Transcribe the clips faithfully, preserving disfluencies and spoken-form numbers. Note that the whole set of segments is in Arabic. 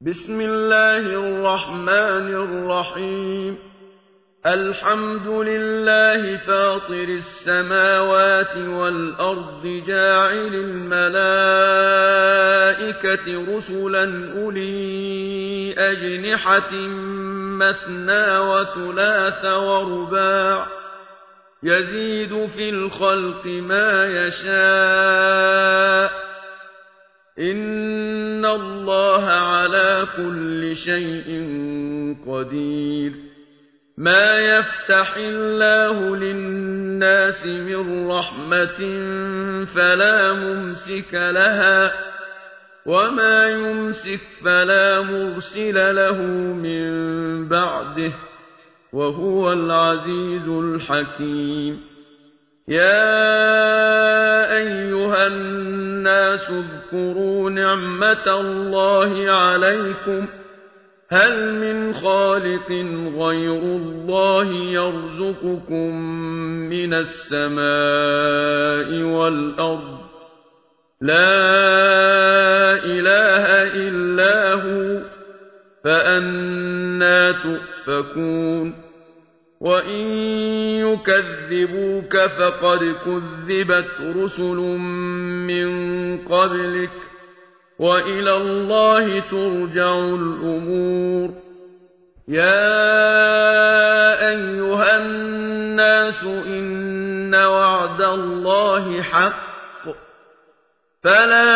بسم الله الرحمن الرحيم الحمد لله فاطر السماوات والأرض جاعل الملائكة رسلا أولي أجنحة مثنى وثلاث ورباع يزيد في الخلق ما يشاء إن الله على كل شيء قدير ما يفتح الله للناس من رحمة فلا ممسك لها وما يمسك فلا مرسل له من بعده وهو العزيز الحكيم يا أيها الناس اذكروا نعمة الله عليكم هل من خالق غير الله يرزقكم من السماء والأرض لا إله إلا هو فأنى تؤفكون وإن يكذبوك فقد كذبت رسل من قبلك وإلى الله ترجع الأمور يا أيها الناس إن وعد الله حق فلا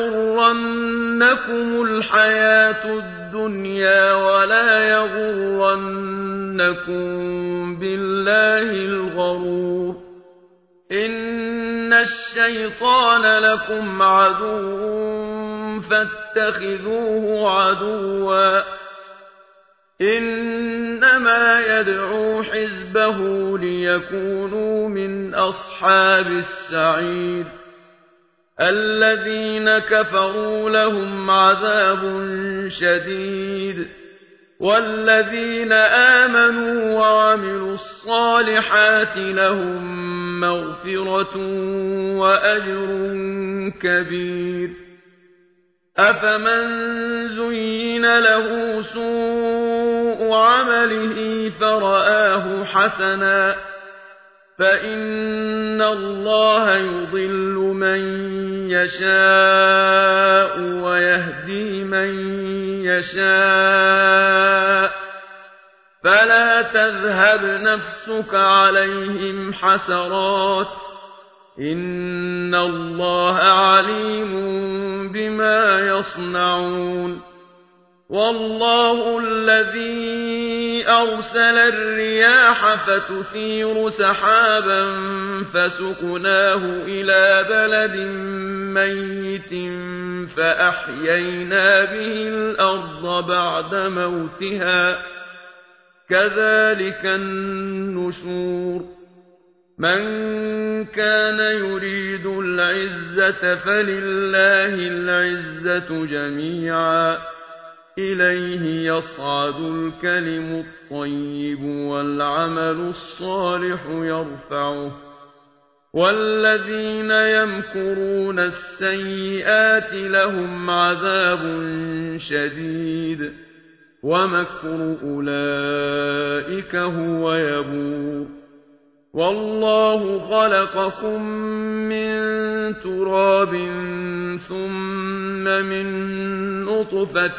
تغرنكم الحياة الدنيا ولا يغرنكم بالله الغرور إن الشيطان لكم عدو فاتخذوه عدوا إنما يدعو حزبه ليكونوا من أصحاب السعير الذين كفروا لهم عذاب شديد والذين آمنوا وعملوا الصالحات لهم مغفرة وأجر كبير أفمن زين له سوء عمله فرآه حسنا فإن الله يضل من يشاء ويهدي من يشاء فلا تذهب نفسك عليهم حسرات إن الله عليم بما يصنعون والله الذي أرسل الرياح فتثير سحابا فسقناه إلى بلد ميت فأحيينا به الأرض بعد موتها كذلك النشور من كان يريد العزة فلله العزة جميعا إليه يصعد الكلم الطيب والعمل الصالح يرفعه والذين يمكرون السيئات لهم عذاب شديد ومكر أولئك هو يبور والله خلقكم من تراب ثم من نطفة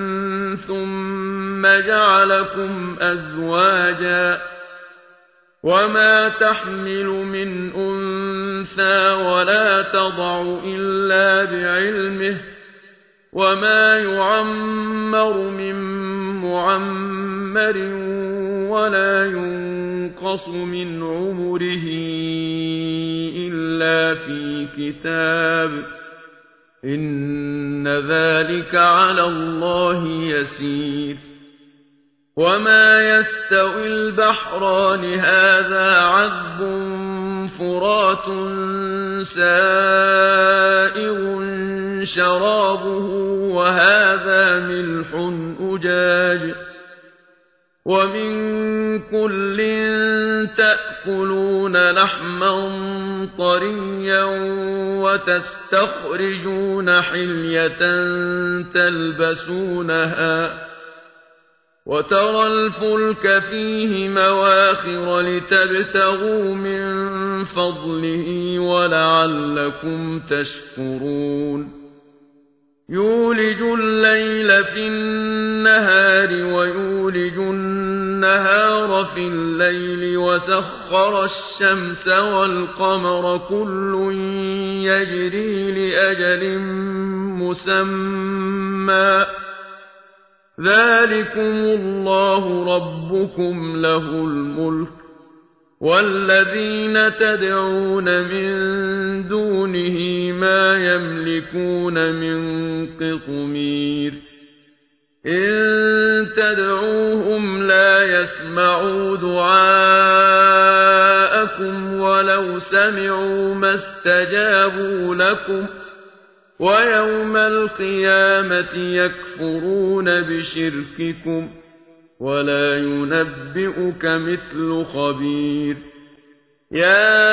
ثم جعلكم أزواجا وما تحمل من أنثى ولا تضع إلا بعلمه وما يعمر من معمر ولا ينقص من عمره إلا في كتاب إن ذلك على الله يسير وما يستوي البحران هذا عذب فرات سائغ شرابه وهذا ملح أجاج ومن كل تأكلون لحما طريا وتستخرجون حلية تلبسونها وترى الفلك فيه مواخر لتبتغوا من فضله ولعلكم تشكرون يولج الليل في النهار ويولج النهار في الليل وسخر الشمس والقمر كل يجري لأجل مسمى ذلكم الله ربكم له الملك والذين تدعون من دونه ما يملكون من قطمير إن تدعوهم لا يسمعوا دعاءكم ولو سمعوا ما استجابوا لكم ويوم القيامة يكفرون بشرككم ولا ينبئك مثل خبير يا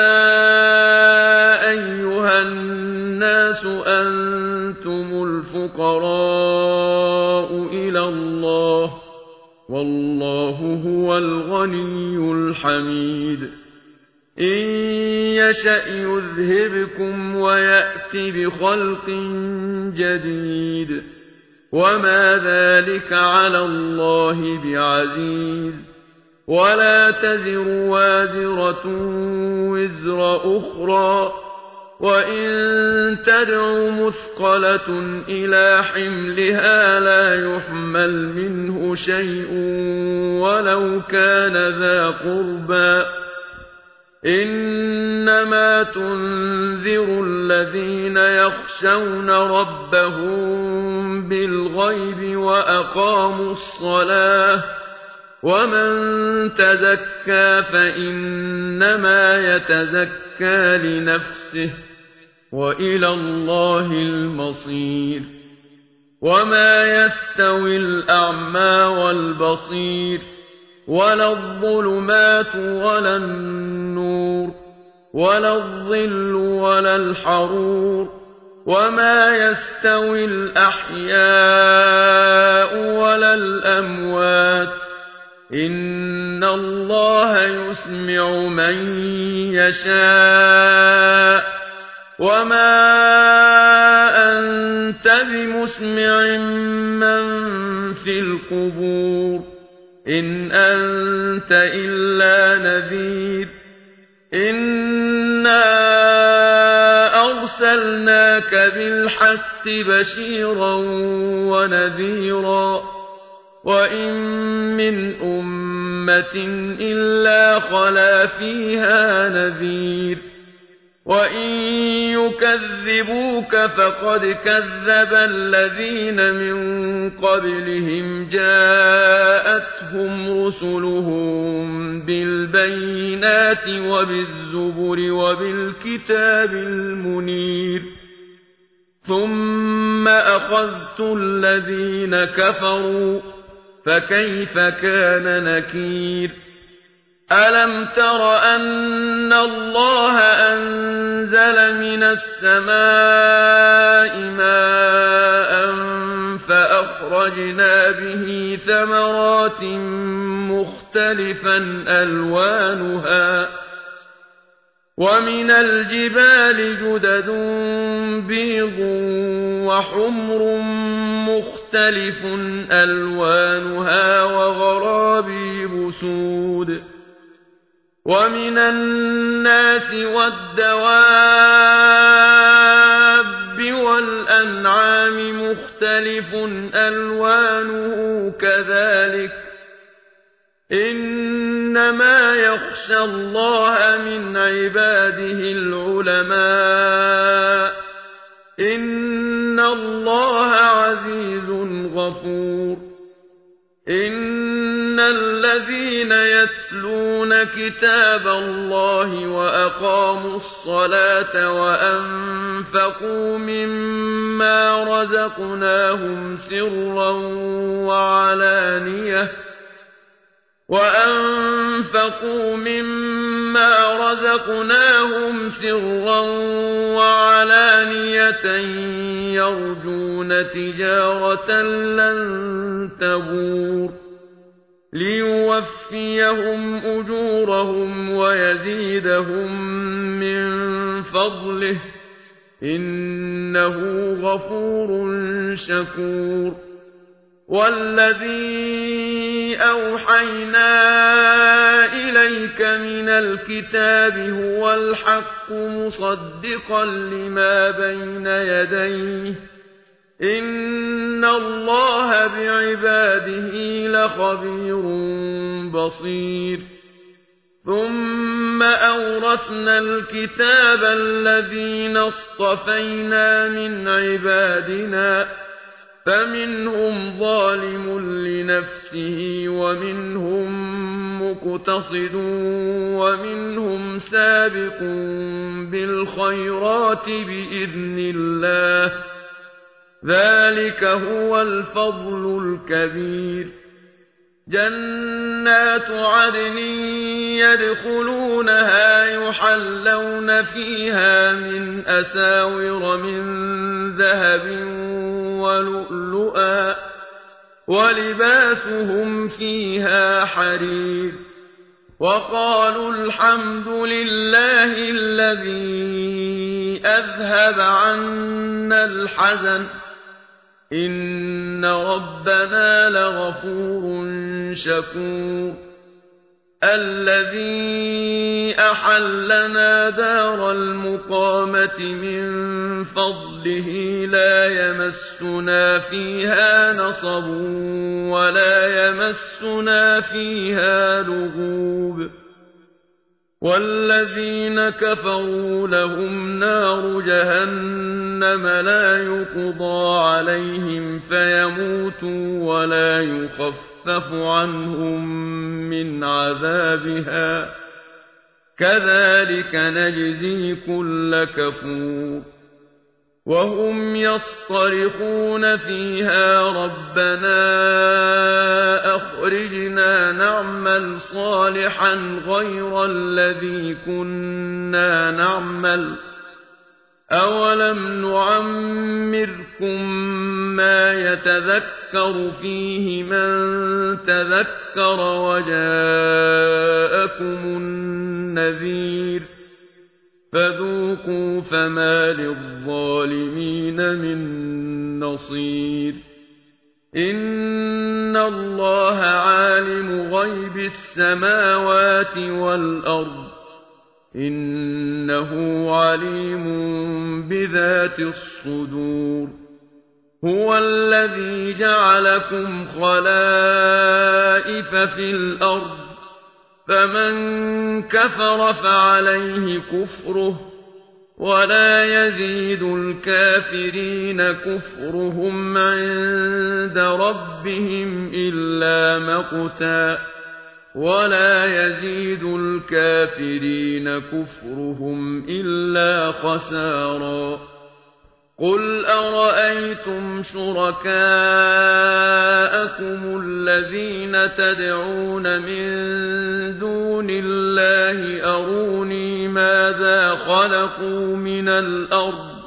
أيها الناس أنتم الفقراء إلى الله والله هو الغني الحميد إن يشأ يذهبكم ويأت بخلق جديد وما ذلك على الله بعزيز ولا تزر وازرة وزر أخرى وإن تدع مثقلة إلى حملها لا يحمل منه شيء ولو كان ذا قربى إنما تنذر الذين يخشون ربهم بالغيب وأقاموا الصلاة ومن تزكى فإنما يتزكى لنفسه وإلى الله المصير وما يستوي الأعمى والبصير ولا الظلمات ولا النور ولا الظل ولا الحرور وما يستوي الأحياء ولا الأموات إن الله يسمع من يشاء وما أنت بمسمع من في القبور إن أنت إلا نذير إنا أرسلناك بالحق بشيرا ونذيرا وإن من أمة إلا خلا فيها نذير وإن يكذبوك فقد كذب الذين من قبلهم جاءتهم رسلهم بالبينات وبالزبر وبالكتاب المنير ثم أخذت الذين كفروا فكيف كان نكير ألم تر أن الله أنزل من السماء ماء فأخرجنا به ثمرات مختلفا ألوانها ومن الجبال جدد بيض وحمر مختلف ألوانها وغرابيب سود ومن الناس والدواب والأنعام مختلف ألوانه كذلك إنما يخشى الله من عباده العلماء إن الله عزيز غفور إن الذين يتلون كتاب الله وأقاموا الصلاة وأنفقوا مما رزقناهم سرا وعلانية وأنفقوا مما رزقناهم سرا وعلانية يرجون تجارة لن تبور ليوفيهم أجورهم ويزيدهم من فضله إنه غفور شكور والذي أوحينا إليك من الكتاب هو الحق مصدقا لما بين يديه إن الله بعباده لخبير بصير ثم أورثنا الكتاب الذين اصطفينا من عبادنا فمنهم ظالم لنفسه ومنهم مقتصد ومنهم سابق بالخيرات بإذن الله ذلك هو الفضل الكبير جنات عدن يدخلونها يحلون فيها من أساور من ذهب ولؤلؤا ولباسهم فيها حرير وقالوا الحمد لله الذي أذهب عنا الحزن إن ربنا لغفور شكور الذي أحلنا دار المقامة من فضله لا يمسنا فيها نصب ولا يمسنا فيها لغوب والذين كفروا لهم نار جهنم لا يقضى عليهم فيموتوا ولا يخفف عنهم من عذابها كذلك نجزي كل كفور وهم يصطرخون فيها ربنا أخرجنا نعمل صالحا غير الذي كنا نعمل أولم نعمركم ما يتذكر فيه من تذكر وجاءكم النذير فذوقوا فما للظالمين من نصير إن الله عالم غيب السماوات والأرض إنه عليم بذات الصدور هو الذي جعلكم خلائف في الأرض فمن كفر فعليه كفره ولا يزيد الكافرين كفرهم عند ربهم إلا مقتا ولا يزيد الكافرين كفرهم إلا خسارا قل أرأيتم شركاءكم الذين تدعون من دون الله أروني ماذا خلقوا من الأرض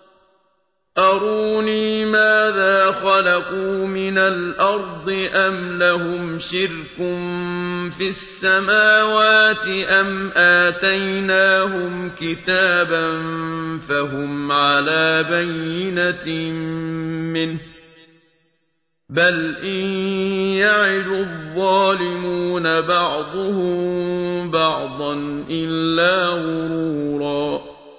أروني ماذا خلقوا من الأرض أم لهم شرك في السماوات أم آتيناهم كتابا فهم على بينة منه بل إن يعد الظالمون بعضهم بعضا إلا غرورا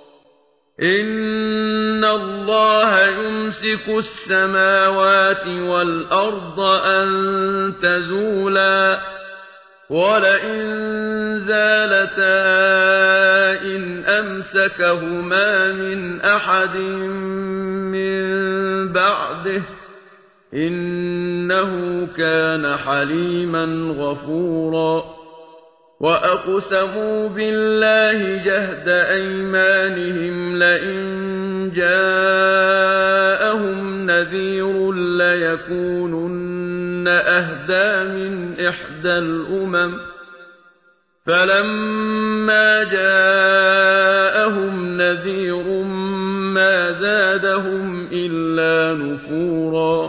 إن الله يمسك السماوات والأرض أن تزولا ولئن زالتا إن أمسكهما من أحد من بعده إنه كان حليما غفورا وأقسموا بالله جهد أيمانهم لئن جاءهم نذير ليكونن لتكونن أهدى من إحدى الأمم فلما جاءهم نذير ما زادهم إلا نفورا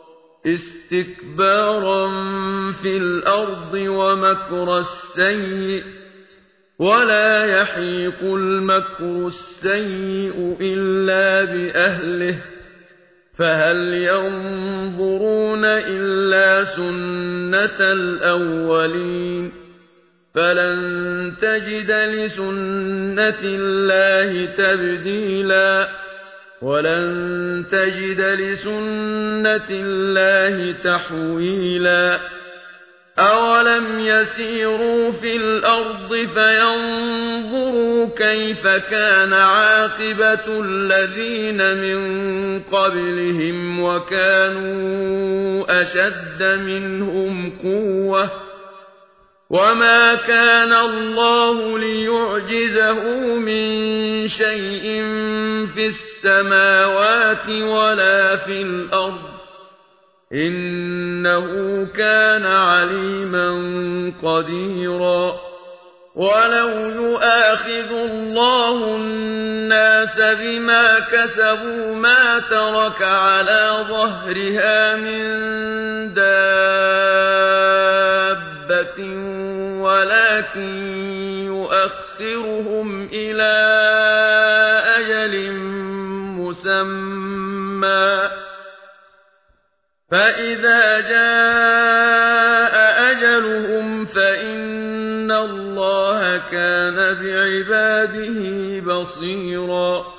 استكبارا في الأرض ومكر السيء ولا يحيق المكر السيء إلا بأهله فهل ينظرون إلا سنة الأولين فلن تجد لسنة الله تبديلا ولن تجد لسنة الله تحويلا أولم يسيروا في الأرض فينظروا كيف كان عاقبة الذين من قبلهم وكانوا أشد منهم قوة وما كان الله ليعجزه من شيء في السماوات ولا في الأرض إنه كان عليما قديرا ولو يؤاخذ الله الناس بما كسبوا ما ترك على ظهرها من دابة ولكن يؤخرهم إلى أجل مسمى فإذا جاء أجلهم فإن الله كان بعباده بصيرا